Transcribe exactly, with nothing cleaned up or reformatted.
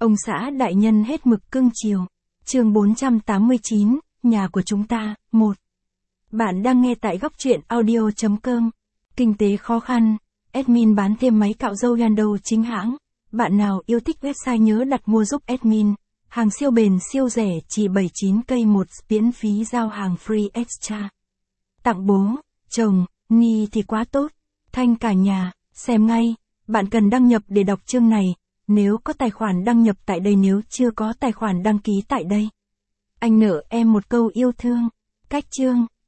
Ông xã đại nhân hết mực cưng chiều. Chương bốn trăm tám mươi chín, nhà của chúng ta, một. Bạn đang nghe tại góc truyện audio chấm com. Kinh tế khó khăn, admin bán thêm máy cạo râu Yando chính hãng. Bạn nào yêu thích website nhớ đặt mua giúp admin. Hàng siêu bền siêu rẻ chỉ bảy mươi chín cây một, miễn phí giao hàng free extra. Tặng bố, chồng, Ni thì quá tốt. Thanh cả nhà, xem ngay. Bạn cần đăng nhập để đọc chương này. Nếu có tài khoản đăng nhập tại đây, nếu chưa có tài khoản đăng ký tại đây. Anh nợ em một câu yêu thương. Cách chương.